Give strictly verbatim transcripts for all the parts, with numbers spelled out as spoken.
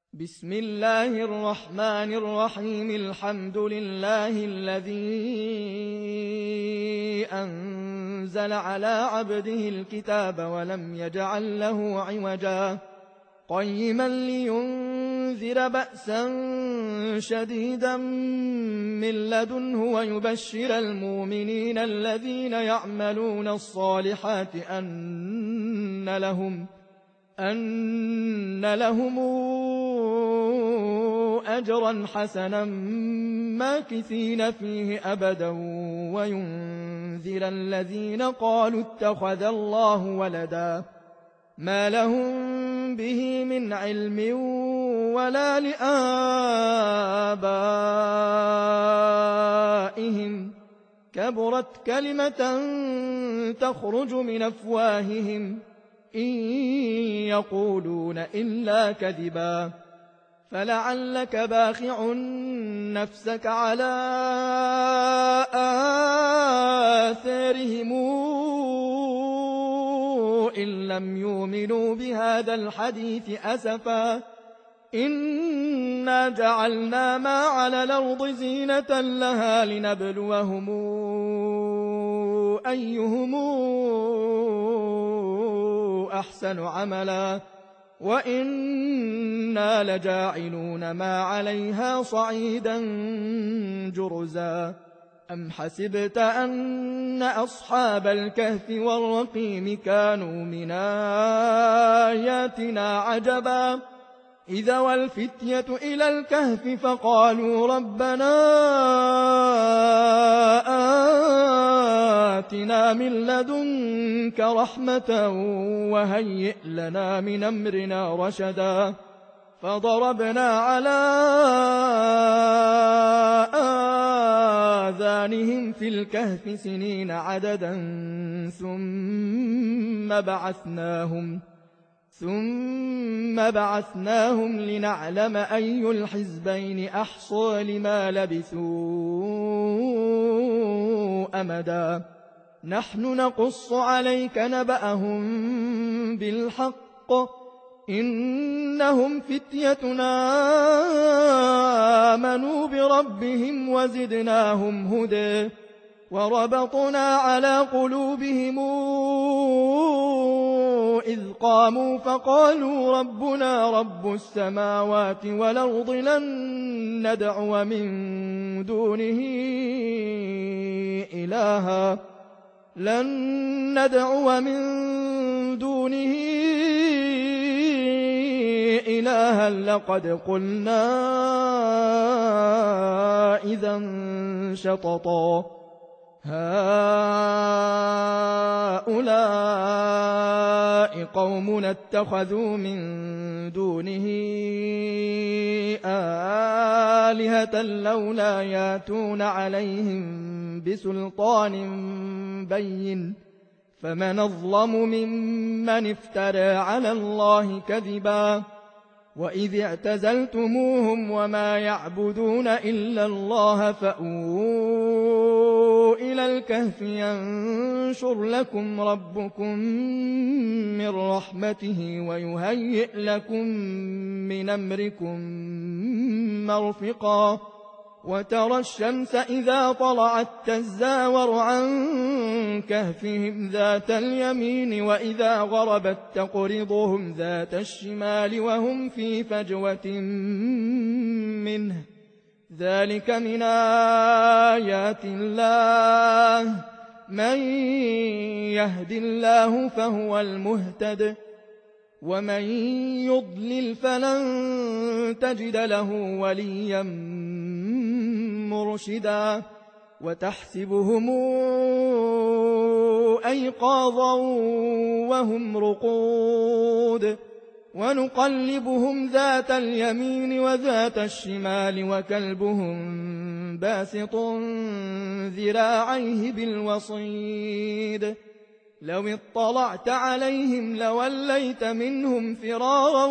بسم الله الرحمن الرحيم. الحمد لله الذي أنزل على عبده الكتاب ولم يجعل له عوجا قيما لينذر بأسا شديدا من لدنه ويبشر المؤمنين الذين يعملون الصالحات أن لهم أن لهم أجرا حسنا ماكثين فيه أبدا وينذر الذين قالوا اتخذ الله ولدا ما لهم به من علم ولا لآبائهم كبرت كلمة تخرج من أفواههم إن يقولون إلا كذبا فلعلك باخع نفسك على آثارهم إن لم يؤمنوا بهذا الحديث أسفا إنا جعلنا ما على الأرض زينة لها لنبلوهم أيهم أحسن عملا وإنا لجاعلون ما عليها صعيدا جرزا أم حسبت أن أصحاب الكهف والرقيم كانوا من آياتنا عجبا إذا والفتية إلى الكهف فقالوا ربنا آتنا من لدنك رحمة وهيئ لنا من أمرنا رشدا فضربنا على آذانهم في الكهف سنين عددا ثم بعثناهم ثم بعثناهم لنعلم أي الحزبين أحصى لما لبثوا أمدا نحن نقص عليك نبأهم بالحق إنهم فتيتنا آمنوا بربهم وزدناهم هدى وربطنا على قلوبهم إذ قاموا فقالوا ربنا رب السماوات والأرض لن ندعو من دونه إلها لن ندعو من دونه إلها لقد قلنا إذا شططا هؤلاء قومنا اتخذوا من دونه آلهة لولا ياتون عليهم بسلطان بين فمن أظلم ممن افترى على الله كذبا وإذ اعتزلتموهم وما يعبدون إلا الله فأووا إلى الكهف ينشر لكم ربكم من رحمته ويهيئ لكم من أمركم مرفقا وترى الشمس إذا طلعت تزاور عن كهفهم ذات اليمين وإذا غربت تقرضهم ذات الشمال وهم في فجوة منه ذلك من آيات الله من يهد الله فهو المهتد ومن يضلل فلن تجد له وليا مرشدا وتحسبهم أيقاظا وهم رقود ونقلبهم ذات اليمين وذات الشمال وكلبهم باسط ذراعيه بالوصيد لو اطلعت عليهم لوليت منهم فرارا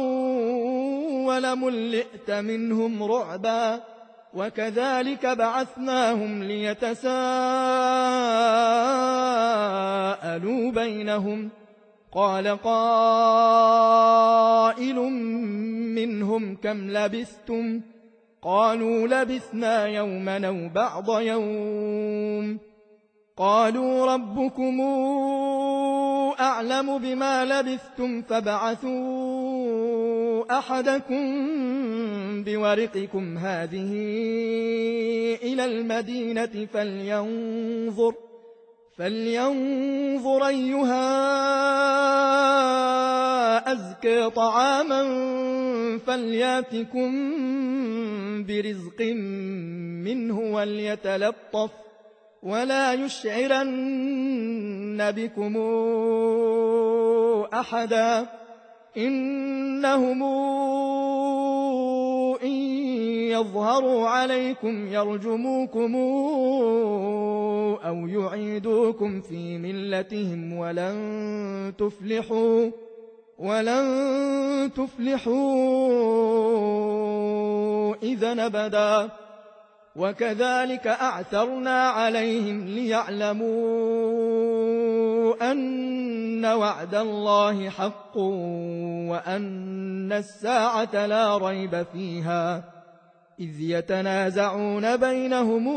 ولملئت منهم رعبا وكذلك بعثناهم ليتساءلوا بينهم قال قائل منهم كم لبثتم قالوا لبثنا يوما أو بعض يوم قالوا ربكم أعلم بما لبثتم فابعثوا أحدكم بورقكم هذه إلى المدينة فلينظر فلينظر أيها أزكى طعاما فلياتكم برزق منه وليتلطف ولا يشعرن بكم أحدا إنهم إن يظهروا عليكم يرجموكم أو يعيدوكم في ملتهم ولن تفلحوا ولن تفلحوا إذا أبدا وكذلك أعثرنا عليهم ليعلموا أن وعد الله حق وأن الساعة لا ريب فيها إذ يتنازعون بينهم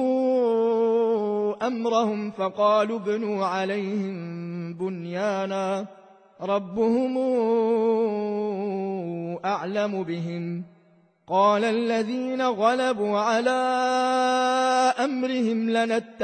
أمرهم فقالوا ابنوا عليهم بنيانا ربهم أعلم بهم قال الذين غلبوا على أمرهم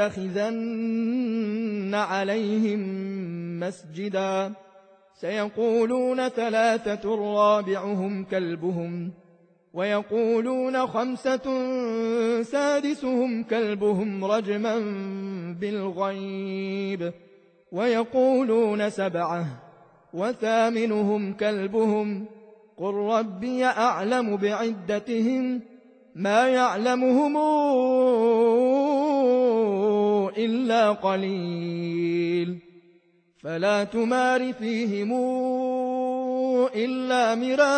لنتخذن عليهم مسجدا سيقولون ثلاثة رابعهم كلبهم ويقولون خمسة سادسهم كلبهم رجما بالغيب ويقولون سبعة وثامنهم كلبهم قل ربي أعلم بعدتهم ما يعلمهم إلا قليل فلا تمار فيهم إلا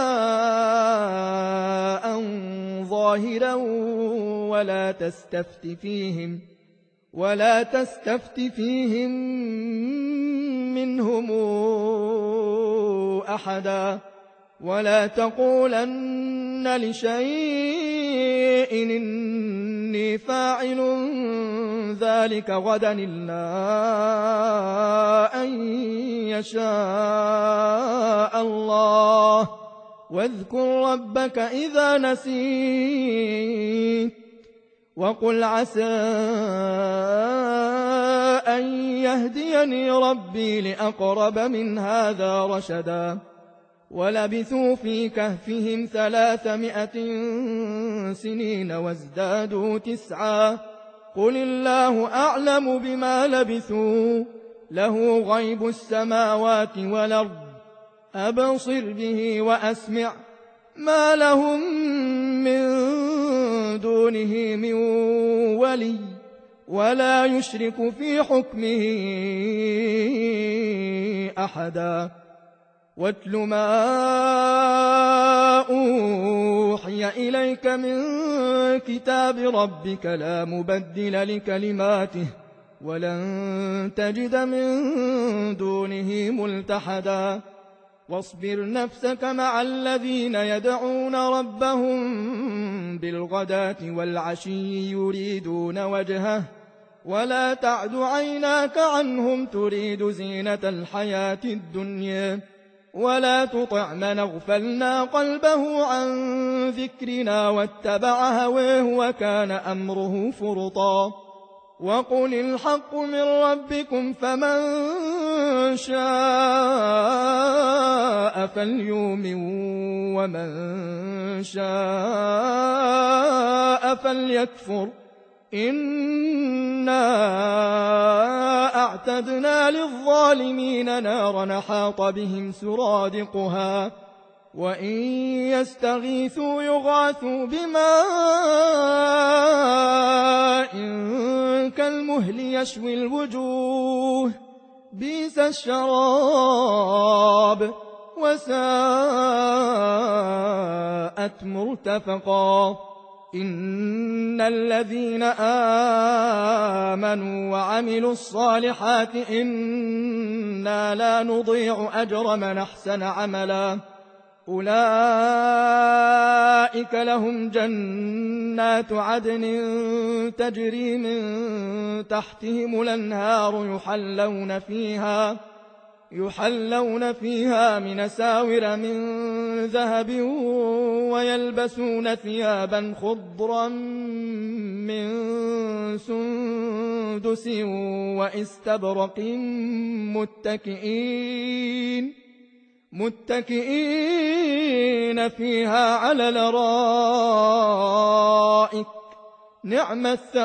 مراء ظاهرا ولا تستفت فيهم ولا تستفت فيهم منهم أحدا ولا تقولن لشيء إني فاعل ذلك غدا إلا أن يشاء الله واذكر ربك إذا نسيت وقل عسى أن يهديني ربي لأقرب من هذا رشدا ولبثوا في كهفهم ثلاثمائة سنين وازدادوا تسعا قل الله أعلم بما لبثوا له غيب السماوات والأرض أبصر به وأسمع ما لهم من دونه من ولي ولا يشرك في حكمه أحدا واتل ما أوحي إليك من كتاب ربك لا مبدل لكلماته ولن تجد من دونه ملتحدا واصبر نفسك مع الذين يدعون ربهم بالغداة والعشي يريدون وجهه ولا تعد عيناك عنهم تريد زينة الحياة الدنيا ولا تطع من اغفلنا قلبه عن ذكرنا واتبع هواه وكان أمره فرطا وقل الحق من ربكم فمن شاء فليؤمن ومن شاء فليكفر إنا أعتدنا للظالمين نارا حاط بهم سرادقها وإن يستغيثوا يغاثوا بماء كالمهل يشوي الوجوه بئس الشراب وساءت مرتفقا إن الذين آمنوا وعملوا الصالحات إنا لا نضيع أجر من أحسن عملا أولئك لهم جنات عدن تجري من تحتهم الأنهار يحلون فيها يحلون فيها من أساور من ذهب ويلبسون ثيابا خضرا من سندس واستبرق متكئين متكئين فيها على الأرائك نعم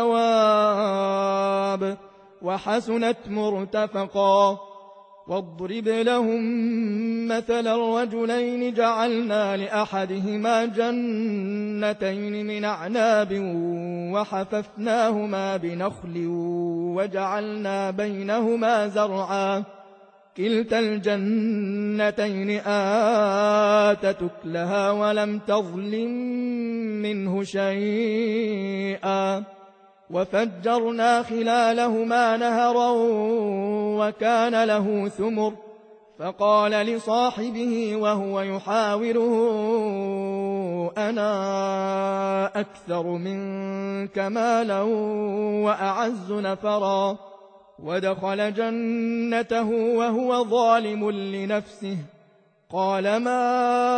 الثواب وحسنت مرتفقا. واضرب لهم مثل الرجلين جعلنا لأحدهما جنتين من أعناب وحففناهما بنخل وجعلنا بينهما زرعا كلتا الجنتين آتت أكلها ولم تظلم منه شيئا وفجرنا خلالهما نهرا وكان له ثمر فقال لصاحبه وهو يحاوره أنا أكثر منك مالا وأعز نفرا ودخل جنته وهو ظالم لنفسه قال ما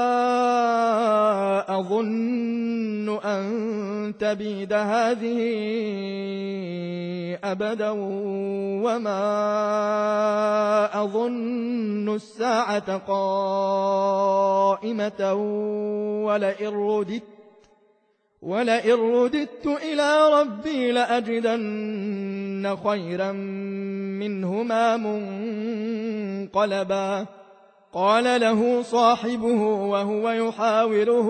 أظن أن تبيد هذه أبدا وما أظن الساعة قائمة ولئن رددت ولئن رددت إلى ربي لأجدن خيرا منهما منقلبا. قال له صاحبه وهو يحاوره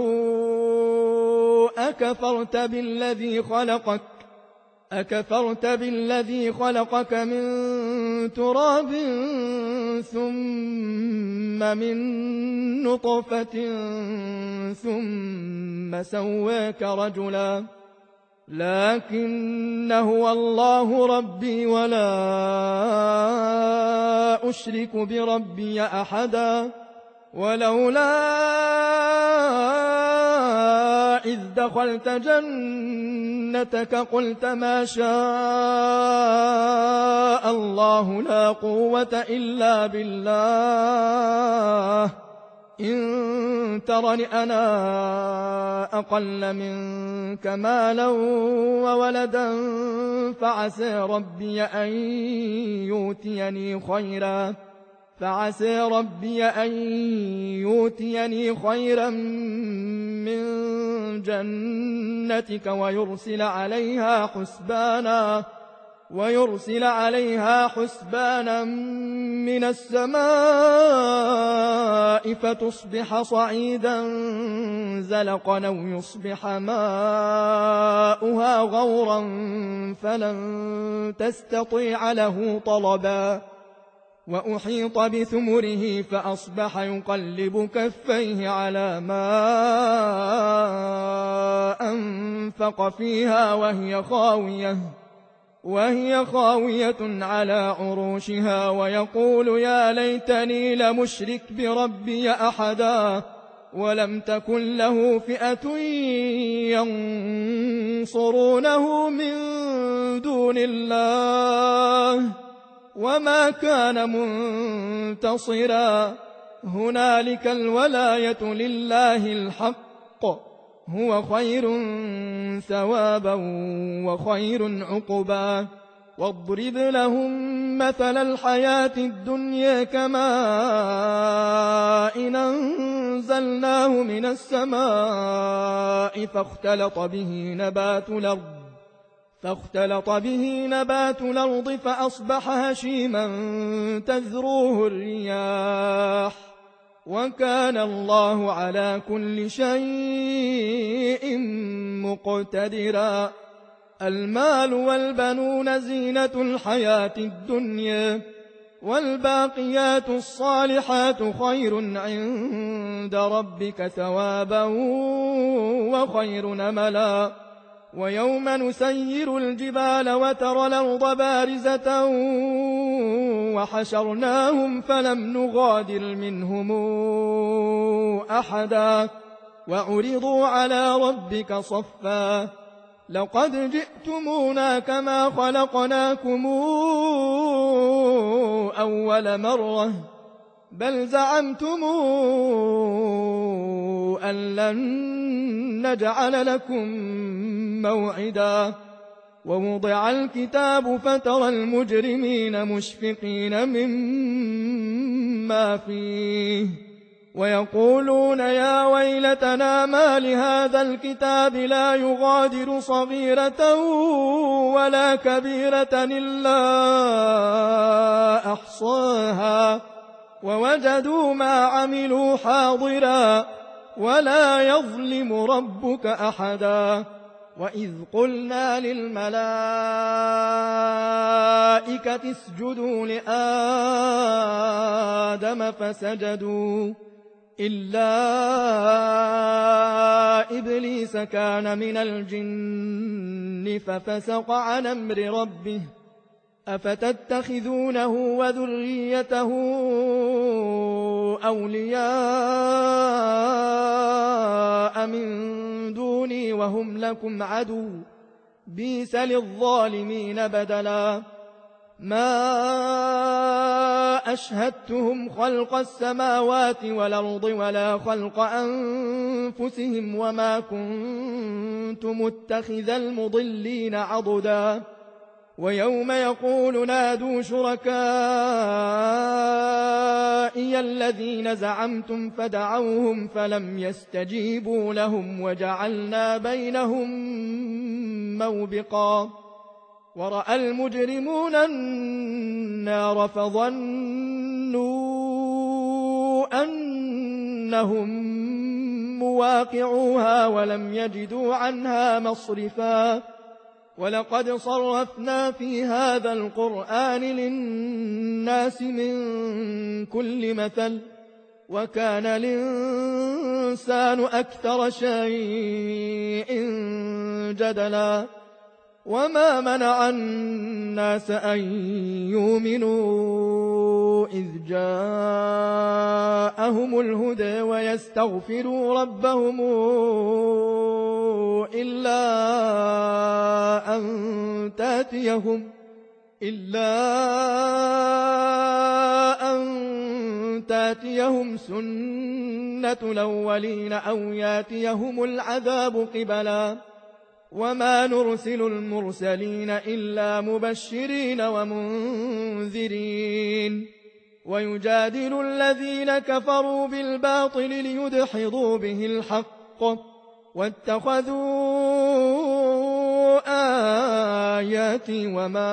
أكفرت بالذي خلقك أكفرت بالذي خلقك من تراب ثم من نطفة ثم سواك رجلا لكن هو الله ربي ولا أشرك بربي أحدا. ولولا إذ دخلت جنتك قلت ما شاء الله لا قوة إلا بالله إن ترني أنا أقل منك مالا وولدا فعسى ربي أن يؤتيني خيرا فعسى ربي أن يؤتيني خيرا من جنتك ويرسل عليها حسبانا ويرسل عليها حسبانا من السماء فتصبح صعيدا زلقا أو يصبح ماؤها غورا فلن تستطيع له طلبا. وأحيط بثمره فأصبح يقلب كفيه على ما أنفق فيها وهي خاوية وهي خاوية على عروشها ويقول يا ليتني لمشرك بربي أحدا ولم تكن له فئة ينصرونه من دون الله وما كان منتصرا. هنالك الولاية لله الحق هو خير ثوابا وخير عقبا. واضرب لهم مثل الحياة الدنيا كماء أنزلناه من السماء فاختلط به نبات الأرض فاختلط به نبات الأرض فأصبح هشيما تذروه الرياح وكان الله على كل شيء مقتدرا. المال والبنون زينة الحياة الدنيا والباقيات الصالحات خير عند ربك ثوابا وخير نملا. ويوم نسير الجبال وترى الأرض بارزة وحشرناهم فلم نغادر منهم أحدا وعرضوا على ربك صفا لقد جئتمونا كما خلقناكم أول مرة بل زعمتم أن لن نجعل لكم موعدا ووضع الكتاب فترى المجرمين مشفقين مما فيه ويقولون يا ويلتنا ما لهذا الكتاب لا يغادر صغيرة ولا كبيرة إلا أحصاها ووجدوا ما عملوا حاضرا ولا يظلم ربك أحدا وإذ قلنا للملائكة اسجدوا لآدم فسجدوا إلا إبليس كان من الجن ففسق عن أمر ربه أفتتخذونه وذريته أولياء من دوني وهم لكم عدو بئس للظالمين بدلا ما أشهدتهم خلق السماوات والأرض ولا خلق أنفسهم وما كنت متخذ المضلين عضدا ويوم يقول نادوا شركائي الذين زعمتم فدعوهم فلم يستجيبوا لهم وجعلنا بينهم موبقا ورأى المجرمون النار فظنوا أنهم مواقعوها ولم يجدوا عنها مصرفا ولقد صرفنا في هذا القرآن للناس من كل مثل وكان الإنسان أكثر شيء جدلا وما منع الناس أن يؤمنوا إذ جاءهم الهدى ويستغفروا ربهم إلا أن تأتيهم إلا أن تأتيهم سنة الأولين أو يأتيهم العذاب قبلا وما نرسل المرسلين إلا مبشرين ومنذرين ويجادل الذين كفروا بالباطل ليدحضوا به الحق واتخذوا آياتي وما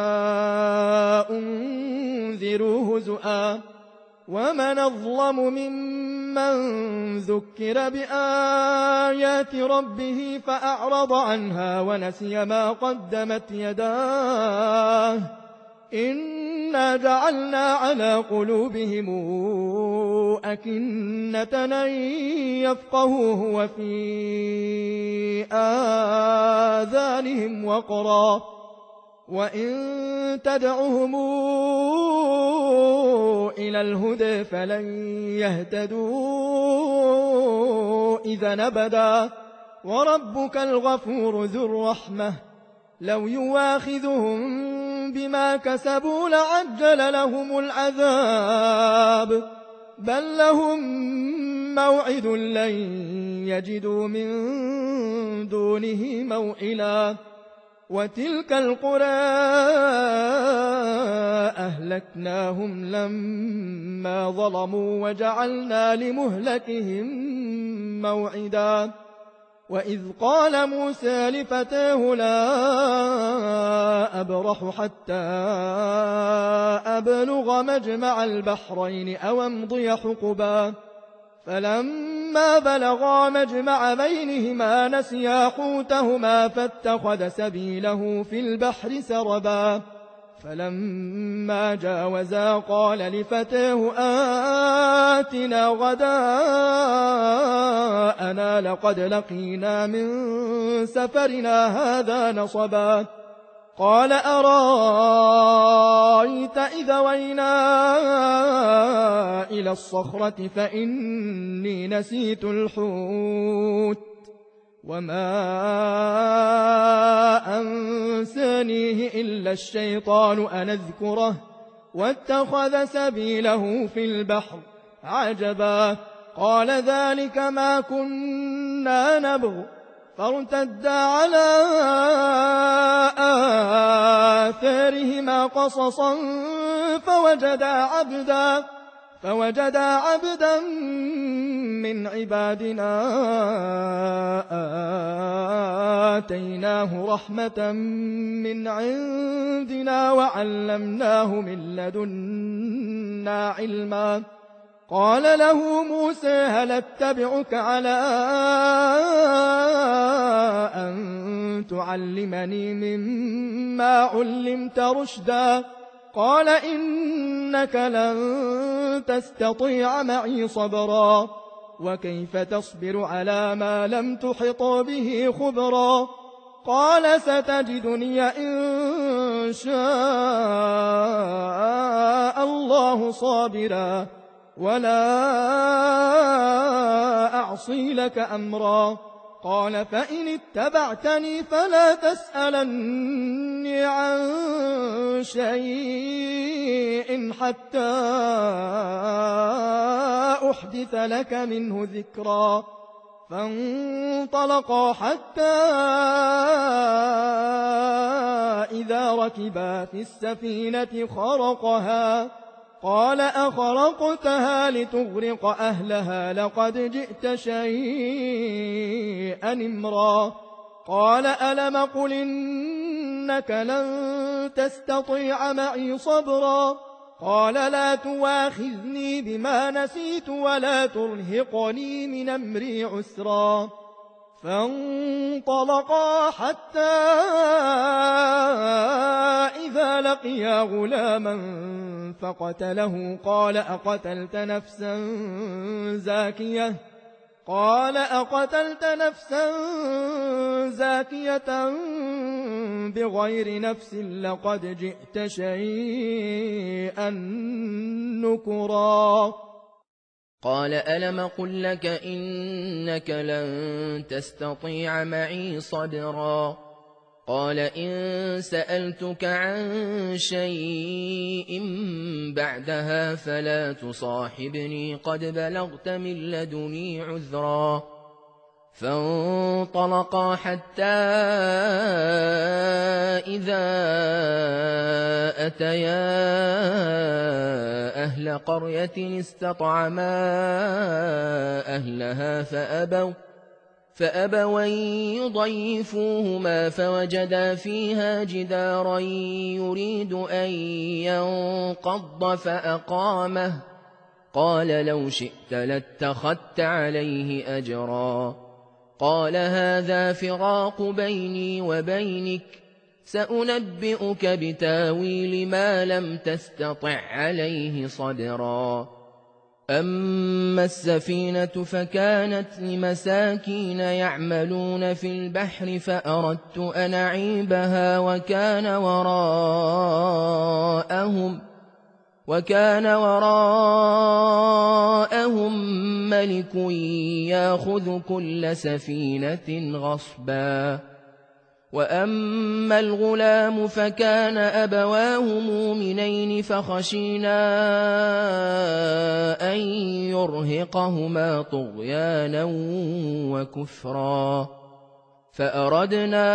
أنذروا هزؤا ومن أظلم ممن ذكر بآيات ربه فأعرض عنها ونسي ما قدمت يداه إنا جعلنا على قلوبهم أكنة أن يفقهوه وفي آذانهم وقرا وإن تدعهم إلى الهدى فلن يهتدوا إذا أبدا وربك الغفور ذو الرحمة لو يواخذهم بما كسبوا لعجل لهم العذاب بل لهم موعد لن يجدوا من دونه موئلا وتلك القرى أهلكناهم لما ظلموا وجعلنا لمهلكهم موعدا وإذ قال موسى لفتاه لا أبرح حتى أبلغ مجمع البحرين أو أمضي حقبا فلما بلغا مجمع بينهما نسيا حوتهما فاتخذ سبيله في البحر سربا فلما جاوزا قال لفتاه آتنا غداءنا لقد لقينا من سفرنا هذا نصبا قال أرايت إذا وينا إلى الصخرة فإني نسيت الحوت وما أنسانيه إلا الشيطان أن أذكره واتخذ سبيله في البحر عجبا. قال ذلك ما كنا نبغ فارتدا على آثارهما قصصا فوجدا عبدا فوجدا عبدا من عبادنا آتيناه رحمة من عندنا وعلمناه من لدنا علما. قال له موسى هل اتبعك على أن تعلمني مما علمت رشدا؟ قال إنك لن تستطيع معي صبرا وكيف تصبر على ما لم تحط به خبرا؟ قال ستجدني إن شاء الله صابرا ولا أعصي لك أمرا. قال فإن اتبعتني فلا تسألني عن شيء حتى أحدث لك منه ذكرا. فانطلقا حتى إذا ركبا في السفينة خرقها قال أخرقتها لتغرق أهلها لقد جئت شيئا إمرا. قال ألم قل إنك لن تستطيع معي صبرا؟ قال لا تواخذني بما نسيت ولا ترهقني من أمري عسرا. فانطلقا حتى إذا لقيا غلاما فقتله قال أقتلت نفسا زاكية قال أقتلت نفسا زاكية بغير نفس لقد جئت شيئا نكرا. قال ألم قل لك إنك لن تستطيع معي صبرا؟ قال إن سألتك عن شيء بعدها فلا تصاحبني قد بلغت من لدني عذرا. فانطلقا حتى إذا أتيا أهل قرية استطعما أهلها فأبوا فأبوا أن يضيفوهما فوجدا فيها جدارا يريد أن ينقض فأقامه قال لو شئت لاتخذت عليه أجرا. قال هذا فراق بيني وبينك سأنبئك بتاويل ما لم تستطع عليه صبرا. أما السفينة فكانت لمساكين يعملون في البحر فأردت أن أعيبها وكان وراءهم وكان وراءهم ملك يأخذ كل سفينة غصبا. وأما الغلام فكان أبواه مؤمنين فخشينا أن يرهقهما طغيانا وكفرا فأردنا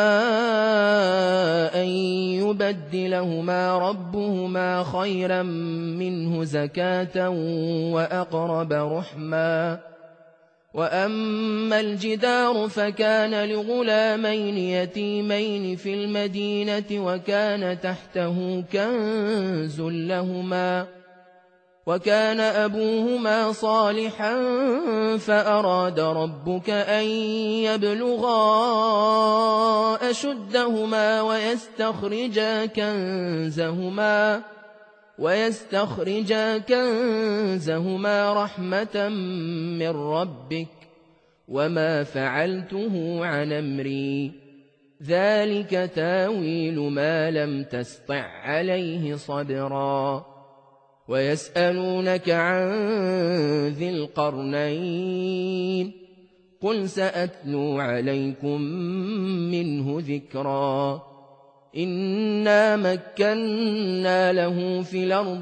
أن يبدلهما ربهما خيرا منه زكاة وأقرب رحما. وأما الجدار فكان لغلامين يتيمين في المدينة وكان تحته كنز لهما وكان أبوهما صالحا فأراد ربك أن يبلغا أشدهما ويستخرجا كنزهما ويستخرجا كنزهما رحمة من ربك وما فعلته عن أمري ذلك تاويل ما لم تسطع عليه صبرا ويسألونك عن ذي القرنين قل سأتلو عليكم منه ذكرا إنا مكنا له في الأرض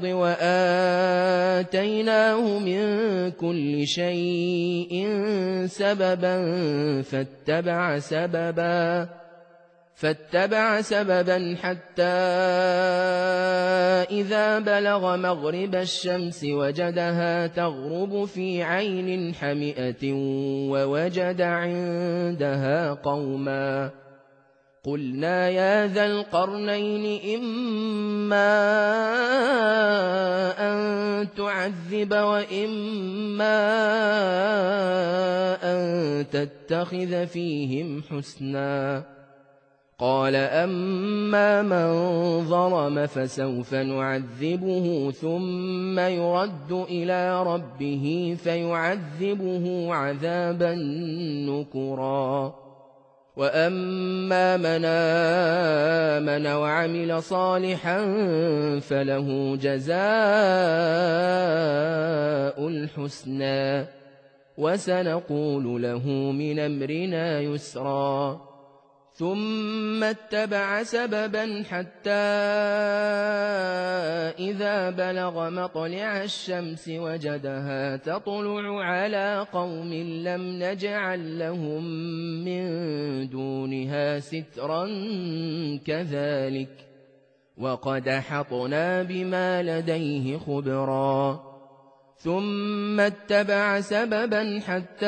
وآتيناه من كل شيء سببا فاتبع سببا فاتبع سببا حتى إذا بلغ مغرب الشمس وجدها تغرب في عين حمئة ووجد عندها قوما قلنا يا ذا القرنين إما أن تعذب وإما أن تتخذ فيهم حسنا قال أما من ظلم فسوف نعذبه ثم يرد إلى ربه فيعذبه عذابا نكرا وأما من آمن وعمل صالحا فله جزاء الحسنى وسنقول له من أمرنا يسرا ثم اتبع سببا حتى إذا بلغ مطلع الشمس وجدها تطلع على قوم لم نجعل لهم من دونها سترا كذلك وقد أحطنا بما لديه خبرا ثم اتبع سببا حتى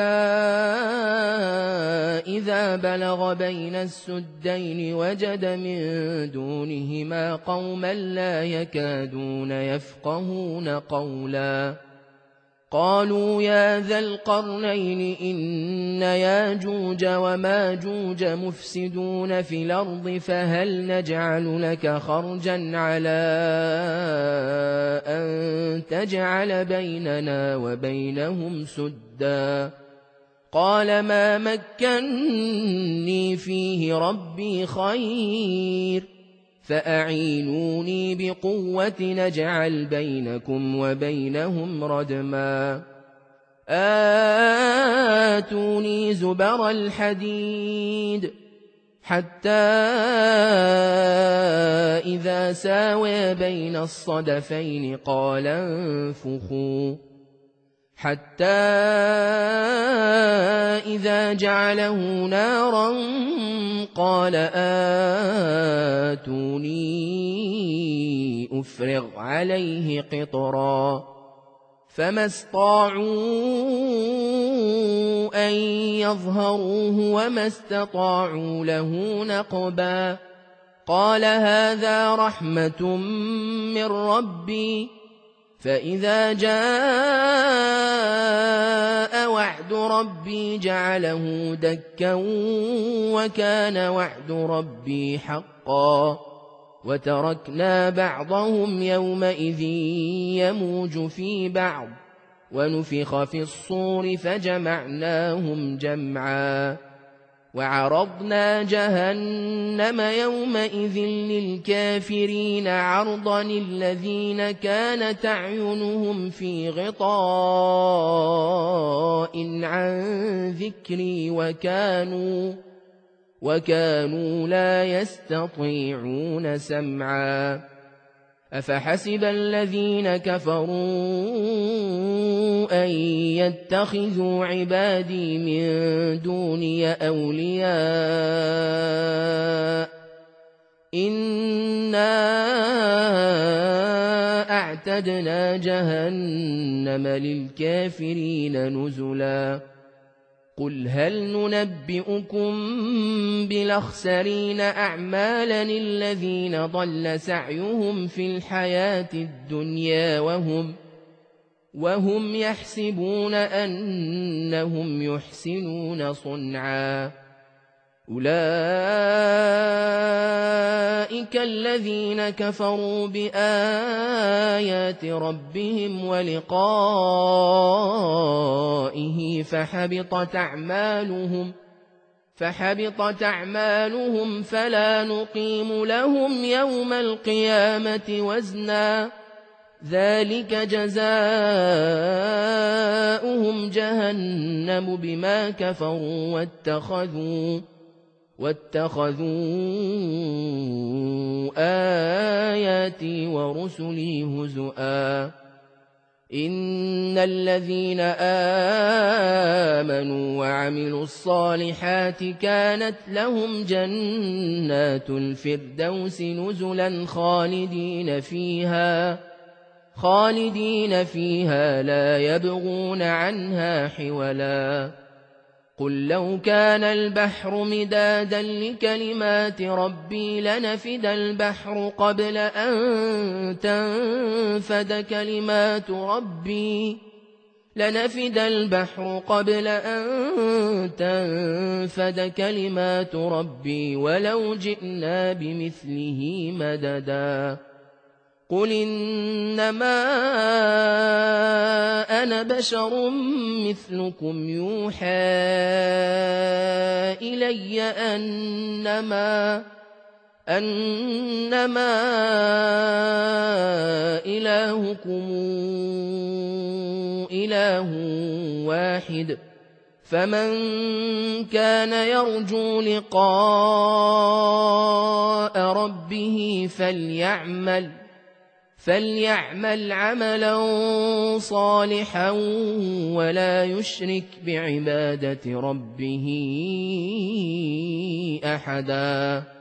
إذا بلغ بين السدين وجد من دونهما قوما لا يكادون يفقهون قولا قالوا يا ذا القرنين إن ياجوج وماجوج مفسدون في الأرض فهل نجعل لك خرجا على أن تجعل بيننا وبينهم سدا قال ما مكني فيه ربي خير فأعينوني بقوة نجعل بينكم وبينهم ردما آتوني زبر الحديد حتى إذا ساوى بين الصدفين قال انفخوا حتى إذا جعله نارا قال آتوني أفرغ عليه قطرا فما استطاعوا أن يظهروه وما استطاعوا له نقبا قال هذا رحمة من ربي فإذا جاء وعد ربي جعله دكا وكان وعد ربي حقا وتركنا بعضهم يومئذ يموج في بعض ونفخ في الصور فجمعناهم جمعا وعرضنا جهنم يومئذ للكافرين عرضا الذين كانت أعينهم في غطاء عن ذكري وكانوا وكانوا لا يستطيعون سمعا أفحسب الذين كفروا أن يتخذوا عبادي من دوني أولياء إنا أعتدنا جهنم للكافرين نزلا قل هل ننبئكم بالأخسرين أعمالا الذين ضل سعيهم في الحياة الدنيا وهم وهم يحسبون أنهم يحسنون صنعا أولئك الذين كفروا بآيات ربهم ولقائه فحبطت أعمالهم فحبطت أعمالهم فلا نقيم لهم يوم القيامة وزنا ذلك جزاؤهم جهنم بما كفروا واتخذوا واتخذوا آياتي ورسلي هزؤا إن الذين آمنوا وعملوا الصالحات كانت لهم جنات الفردوس نزلا خالدين فيها خالدين فيها لا يبغون عنها حولا قل لو كان البحر مدادا لكلمات ربي لنفد البحر قبل أن تنفد كلمات ربي لنفد البحر قبل أن تنفد كلمات ربي ولو جئنا بمثله مددا قل إنما أنا بشر مثلكم يوحى إلي أنما أنما إلهكم إله واحد فمن كان يرجو لقاء ربه فليعمل فليعمل عملا صالحا ولا يشرك بعبادة ربه أحدا